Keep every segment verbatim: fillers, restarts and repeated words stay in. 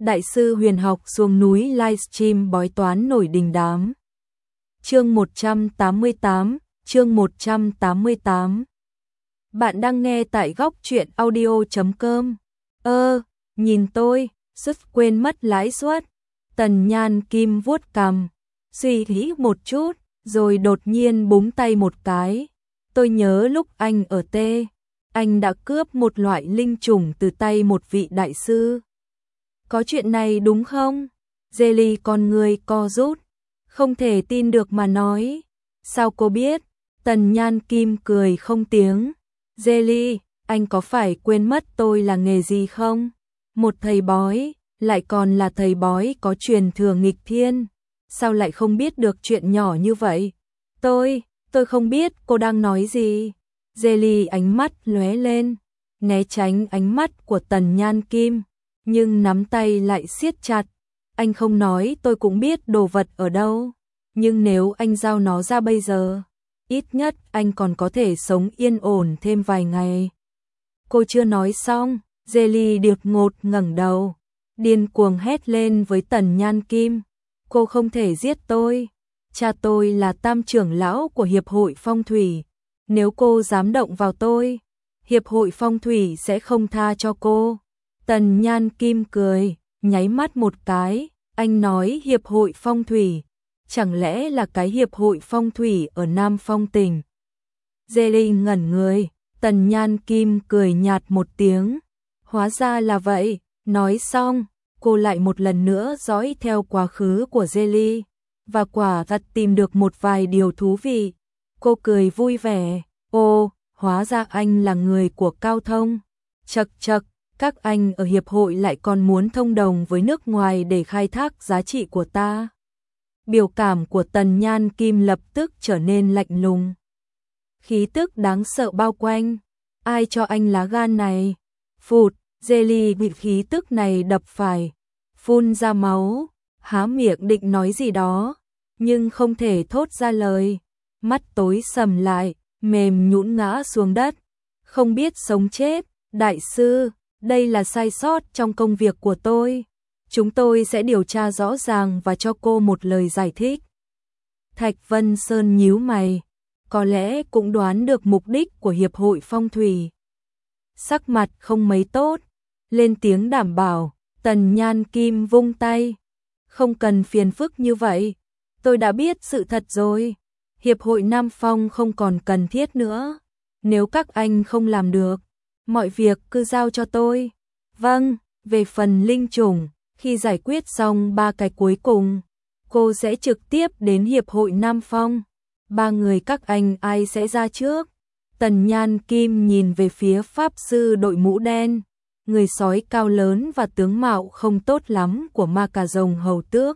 Đại sư huyền học xuống núi livestream bói toán nổi đình đám. Chương một trăm tám mươi tám, chương một trăm tám mươi tám. Bạn đang nghe tại góc truyện audio chấm com. Ơ, nhìn tôi, suýt quên mất lãi suất. Tần Nhan Kim vuốt cằm, suy nghĩ một chút, rồi đột nhiên búng tay một cái. Tôi nhớ lúc anh ở T, anh đã cướp một loại linh trùng từ tay một vị đại sư. Có chuyện này đúng không? Jelly con người co rút, không thể tin được mà nói. Sao cô biết? Tần Nhan Kim cười không tiếng. Jelly, anh có phải quên mất tôi là nghề gì không? Một thầy bói, lại còn là thầy bói có truyền thừa nghịch thiên. Sao lại không biết được chuyện nhỏ như vậy? Tôi, tôi không biết cô đang nói gì. Jelly ánh mắt lóe lên, né tránh ánh mắt của Tần Nhan Kim, nhưng nắm tay lại siết chặt. Anh không nói tôi cũng biết đồ vật ở đâu, nhưng nếu anh giao nó ra bây giờ, ít nhất anh còn có thể sống yên ổn thêm vài ngày. Cô chưa nói xong, Jelly đột ngột ngẩng đầu, điên cuồng hét lên với Tần Nhan Kim. Cô không thể giết tôi. Cha tôi là tam trưởng lão của Hiệp hội Phong thủy. Nếu cô dám động vào tôi, Hiệp hội Phong thủy sẽ không tha cho cô. Tần Nhan Kim cười, nháy mắt một cái. Anh nói Hiệp hội Phong thủy, chẳng lẽ là cái Hiệp hội Phong thủy ở Nam Phong tỉnh? Jelly ngẩn người, Tần Nhan Kim cười nhạt một tiếng. Hóa ra là vậy. Nói xong, cô lại một lần nữa dõi theo quá khứ của Jelly, và quả thật tìm được một vài điều thú vị. Cô cười vui vẻ. Ô, hóa ra anh là người của Cao Thông. Chậc chậc, các anh ở hiệp hội lại còn muốn thông đồng với nước ngoài để khai thác giá trị của ta. Biểu cảm của Tần Nhan Kim lập tức trở nên lạnh lùng. Khí tức đáng sợ bao quanh. Ai cho anh lá gan này? Phụt, Jelly bị khí tức này đập phải, phun ra máu, há miệng định nói gì đó, nhưng không thể thốt ra lời. Mắt tối sầm lại, mềm nhũn ngã xuống đất. Không biết sống chết. Đại sư, đây là sai sót trong công việc của tôi. Chúng tôi sẽ điều tra rõ ràng và cho cô một lời giải thích. Thạch Vân Sơn nhíu mày, có lẽ cũng đoán được mục đích của Hiệp hội Phong thủy. Sắc mặt không mấy tốt, lên tiếng đảm bảo. Tần Nhan Kim vung tay. Không cần phiền phức như vậy, tôi đã biết sự thật rồi. Hiệp hội Nam Phong không còn cần thiết nữa. Nếu các anh không làm được, mọi việc cứ giao cho tôi. Vâng, về phần linh trùng, khi giải quyết xong ba cái cuối cùng, cô sẽ trực tiếp đến Hiệp hội Nam Phong. Ba người các anh ai sẽ ra trước? Tần Nhan Kim nhìn về phía pháp sư đội mũ đen, người sói cao lớn và tướng mạo không tốt lắm của ma cà rồng hầu tước.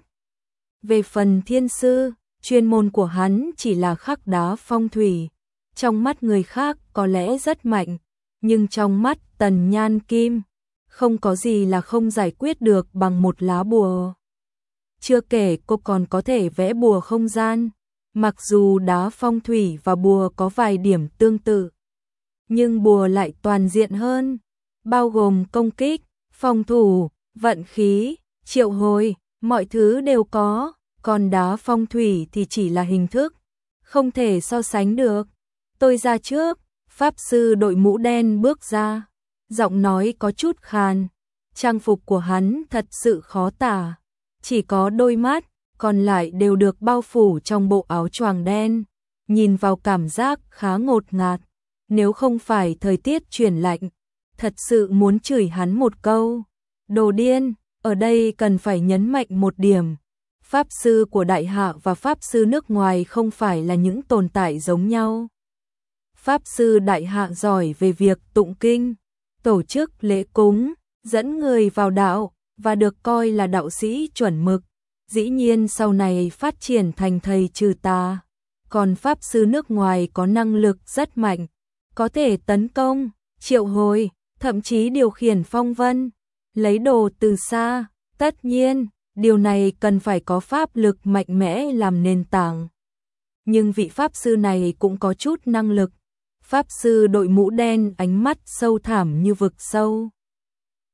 Về phần thiên sư, chuyên môn của hắn chỉ là khắc đá phong thủy. Trong mắt người khác có lẽ rất mạnh, nhưng trong mắt Tần Nhan Kim, không có gì là không giải quyết được bằng một lá bùa. Chưa kể cô còn có thể vẽ bùa không gian. Mặc dù đá phong thủy và bùa có vài điểm tương tự, nhưng bùa lại toàn diện hơn, bao gồm công kích, phòng thủ, vận khí, triệu hồi, mọi thứ đều có. Còn đá phong thủy thì chỉ là hình thức, không thể so sánh được. Tôi ra trước. Pháp sư đội mũ đen bước ra, giọng nói có chút khàn. Trang phục của hắn thật sự khó tả, chỉ có đôi mắt, còn lại đều được bao phủ trong bộ áo choàng đen, nhìn vào cảm giác khá ngột ngạt. Nếu không phải thời tiết chuyển lạnh, thật sự muốn chửi hắn một câu. Đồ điên. Ở đây cần phải nhấn mạnh một điểm. Pháp sư của Đại Hạ và Pháp sư nước ngoài không phải là những tồn tại giống nhau. Pháp sư Đại Hạ giỏi về việc tụng kinh, tổ chức lễ cúng, dẫn người vào đạo, và được coi là đạo sĩ chuẩn mực. Dĩ nhiên sau này phát triển thành thầy trừ tà. Còn Pháp sư nước ngoài có năng lực rất mạnh, có thể tấn công, triệu hồi, thậm chí điều khiển phong vân, lấy đồ từ xa. Tất nhiên, điều này cần phải có pháp lực mạnh mẽ làm nền tảng. Nhưng vị Pháp sư này cũng có chút năng lực. Pháp sư đội mũ đen ánh mắt sâu thẳm như vực sâu.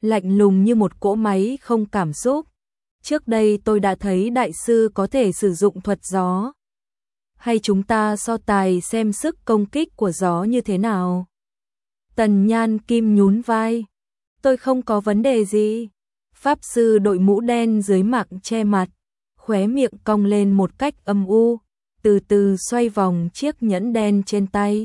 lạnh lùng như một cỗ máy không cảm xúc. Trước đây tôi đã thấy đại sư có thể sử dụng thuật gió. Hay chúng ta so tài xem sức công kích của gió như thế nào? Tần Nhan Kim nhún vai. Tôi không có vấn đề gì. Pháp sư đội mũ đen dưới mạc che mặt, khóe miệng cong lên một cách âm u, từ từ xoay vòng chiếc nhẫn đen trên tay.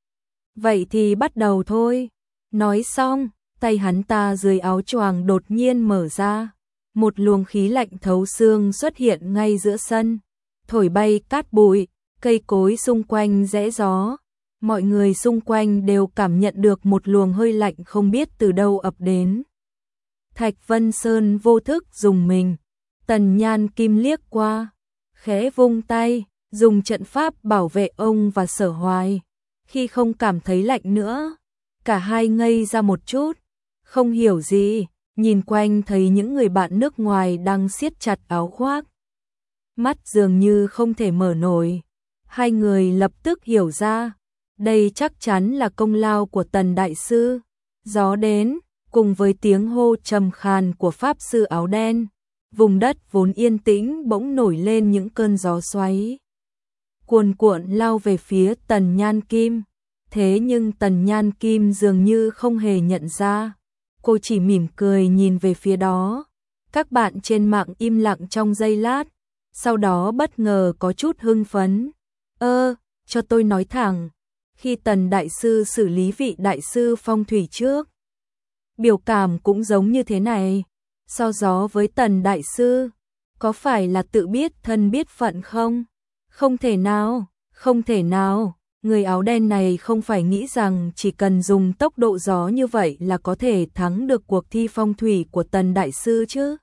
Vậy thì bắt đầu thôi. Nói xong, tay hắn ta dưới áo choàng đột nhiên mở ra. Một luồng khí lạnh thấu xương xuất hiện ngay giữa sân, thổi bay cát bụi, cây cối xung quanh rẽ gió. Mọi người xung quanh đều cảm nhận được một luồng hơi lạnh không biết từ đâu ập đến. Thạch Vân Sơn vô thức dùng mình. Tần Nhan Kim liếc qua, khẽ vung tay, dùng trận pháp bảo vệ ông và Sở Hoài. Khi không cảm thấy lạnh nữa, cả hai ngây ra một chút, không hiểu gì, nhìn quanh thấy những người bạn nước ngoài đang siết chặt áo khoác. Mắt dường như không thể mở nổi. Hai người lập tức hiểu ra, đây chắc chắn là công lao của Tần Đại Sư. Gió đến, cùng với tiếng hô trầm khàn của Pháp Sư áo đen, vùng đất vốn yên tĩnh bỗng nổi lên những cơn gió xoáy. Cuồn cuộn lao về phía Tần Nhan Kim. Thế nhưng Tần Nhan Kim dường như không hề nhận ra. Cô chỉ mỉm cười nhìn về phía đó. Các bạn trên mạng im lặng trong giây lát, sau đó bất ngờ có chút hưng phấn. Ơ, cho tôi nói thẳng, khi Tần Đại Sư xử lý vị Đại Sư phong thủy trước, biểu cảm cũng giống như thế này. So gió với Tần Đại Sư, có phải là tự biết thân biết phận không? Không thể nào, không thể nào. Người áo đen này không phải nghĩ rằng chỉ cần dùng tốc độ gió như vậy là có thể thắng được cuộc thi phong thủy của Tần Đại Sư chứ?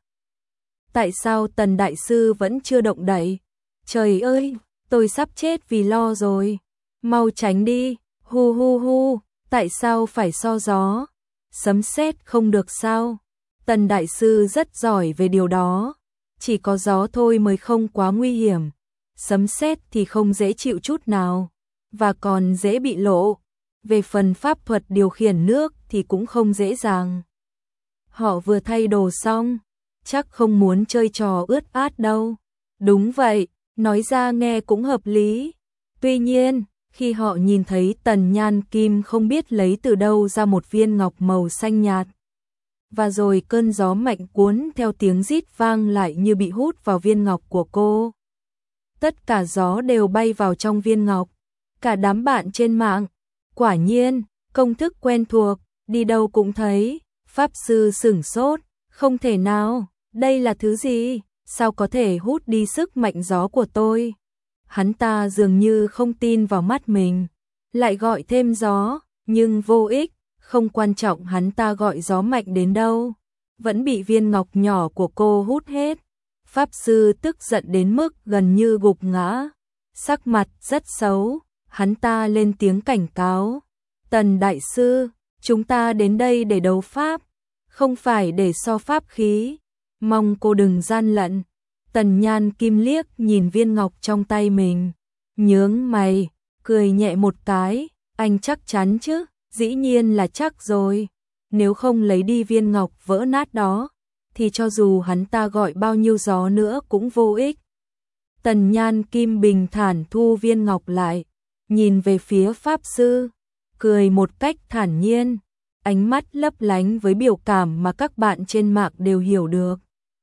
Tại sao Tần Đại Sư vẫn chưa động đậy? Trời ơi, tôi sắp chết vì lo rồi. Mau tránh đi, hu hu hu, tại sao phải so gió? Sấm sét không được sao? Tần Đại Sư rất giỏi về điều đó. Chỉ có gió thôi mới không quá nguy hiểm. Sấm sét thì không dễ chịu chút nào, và còn dễ bị lộ. Về phần pháp thuật điều khiển nước thì cũng không dễ dàng. Họ vừa thay đồ xong, chắc không muốn chơi trò ướt át đâu. Đúng vậy, nói ra nghe cũng hợp lý. Tuy nhiên, khi họ nhìn thấy Tần Nhan Kim không biết lấy từ đâu ra một viên ngọc màu xanh nhạt, và rồi cơn gió mạnh cuốn theo tiếng rít vang lại như bị hút vào viên ngọc của cô. Tất cả gió đều bay vào trong viên ngọc. Cả đám bạn trên mạng, quả nhiên, công thức quen thuộc, đi đâu cũng thấy. Pháp Sư sửng sốt, không thể nào, đây là thứ gì, sao có thể hút đi sức mạnh gió của tôi? Hắn ta dường như không tin vào mắt mình, lại gọi thêm gió, nhưng vô ích, không quan trọng hắn ta gọi gió mạnh đến đâu, vẫn bị viên ngọc nhỏ của cô hút hết. Pháp Sư tức giận đến mức gần như gục ngã, sắc mặt rất xấu. Hắn ta lên tiếng cảnh cáo. Tần Đại Sư, chúng ta đến đây để đấu pháp, không phải để so pháp khí. Mong cô đừng gian lận. Tần Nhan Kim liếc nhìn viên ngọc trong tay mình, nhướng mày, cười nhẹ một cái. Anh chắc chắn chứ? Dĩ nhiên là chắc rồi. Nếu không lấy đi viên ngọc vỡ nát đó, thì cho dù hắn ta gọi bao nhiêu gió nữa cũng vô ích. Tần Nhan Kim bình thản thu viên ngọc lại, nhìn về phía Pháp Sư, cười một cách thản nhiên, ánh mắt lấp lánh với biểu cảm mà các bạn trên mạng đều hiểu được.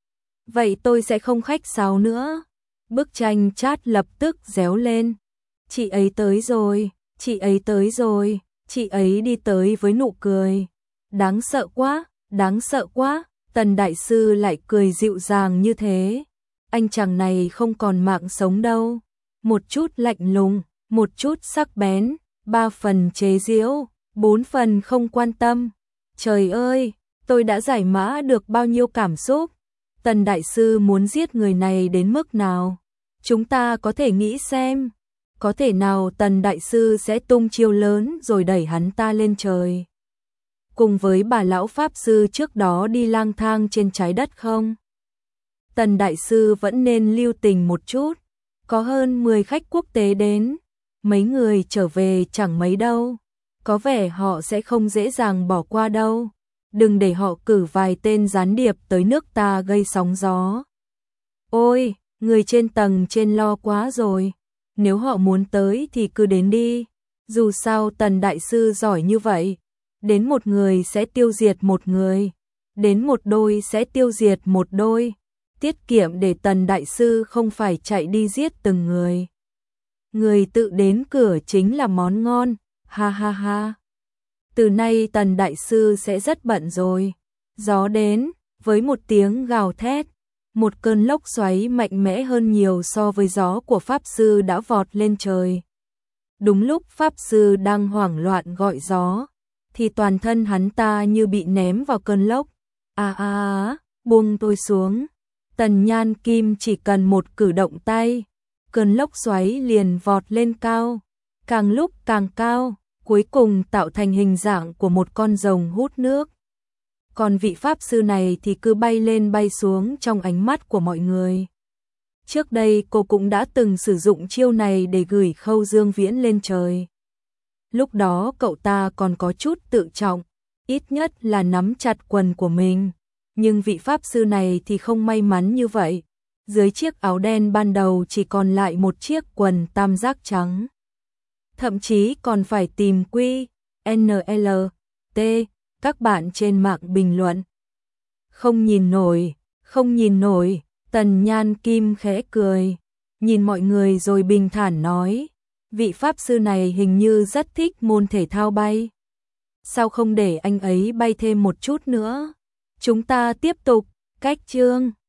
Vậy tôi sẽ không khách sáo nữa. Bức tranh chat lập tức réo lên. Chị ấy tới rồi, chị ấy tới rồi, chị ấy đi tới với nụ cười. Đáng sợ quá, đáng sợ quá, Tần Đại Sư lại cười dịu dàng như thế. Anh chàng này không còn mạng sống đâu. Một chút lạnh lùng, một chút sắc bén, ba phần chế giễu, bốn phần không quan tâm. Trời ơi, tôi đã giải mã được bao nhiêu cảm xúc. Tần Đại Sư muốn giết người này đến mức nào? Chúng ta có thể nghĩ xem. Có thể nào Tần Đại Sư sẽ tung chiêu lớn rồi đẩy hắn ta lên trời, cùng với bà lão Pháp Sư trước đó đi lang thang trên trái đất không? Tần Đại Sư vẫn nên lưu tình một chút. Có hơn mười khách quốc tế đến, mấy người trở về chẳng mấy đâu. Có vẻ họ sẽ không dễ dàng bỏ qua đâu. đừng để họ cử vài tên gián điệp tới nước ta gây sóng gió. Ôi, người trên tầng trên lo quá rồi, nếu họ muốn tới thì cứ đến đi, dù sao Tần đại sư giỏi như vậy, đến một người sẽ tiêu diệt một người, đến một đôi sẽ tiêu diệt một đôi, tiết kiệm để Tần đại sư không phải chạy đi giết từng người. Người tự đến cửa chính là món ngon, ha ha ha. Từ nay Tần đại sư sẽ rất bận rồi. Gió đến, với một tiếng gào thét, một cơn lốc xoáy mạnh mẽ hơn nhiều so với gió của Pháp Sư đã vọt lên trời. Đúng lúc Pháp Sư đang hoảng loạn gọi gió, thì toàn thân hắn ta như bị ném vào cơn lốc. À à à, buông tôi xuống. Tần Nhan Kim chỉ cần một cử động tay, cơn lốc xoáy liền vọt lên cao, càng lúc càng cao, cuối cùng tạo thành hình dạng của một con rồng hút nước. Còn vị Pháp Sư này thì cứ bay lên bay xuống trong ánh mắt của mọi người. Trước đây cô cũng đã từng sử dụng chiêu này để gửi Khâu Dương Viễn lên trời. Lúc đó cậu ta còn có chút tự trọng, ít nhất là nắm chặt quần của mình. Nhưng vị Pháp Sư này thì không may mắn như vậy. Dưới chiếc áo đen ban đầu chỉ còn lại một chiếc quần tam giác trắng. Thậm chí còn phải tìm quy, en lờ, tê, các bạn trên mạng bình luận. Không nhìn nổi, không nhìn nổi, Tần Nhan Kim khẽ cười, nhìn mọi người rồi bình thản nói, vị Pháp Sư này hình như rất thích môn thể thao bay. Sao không để anh ấy bay thêm một chút nữa? Chúng ta tiếp tục, cách chương.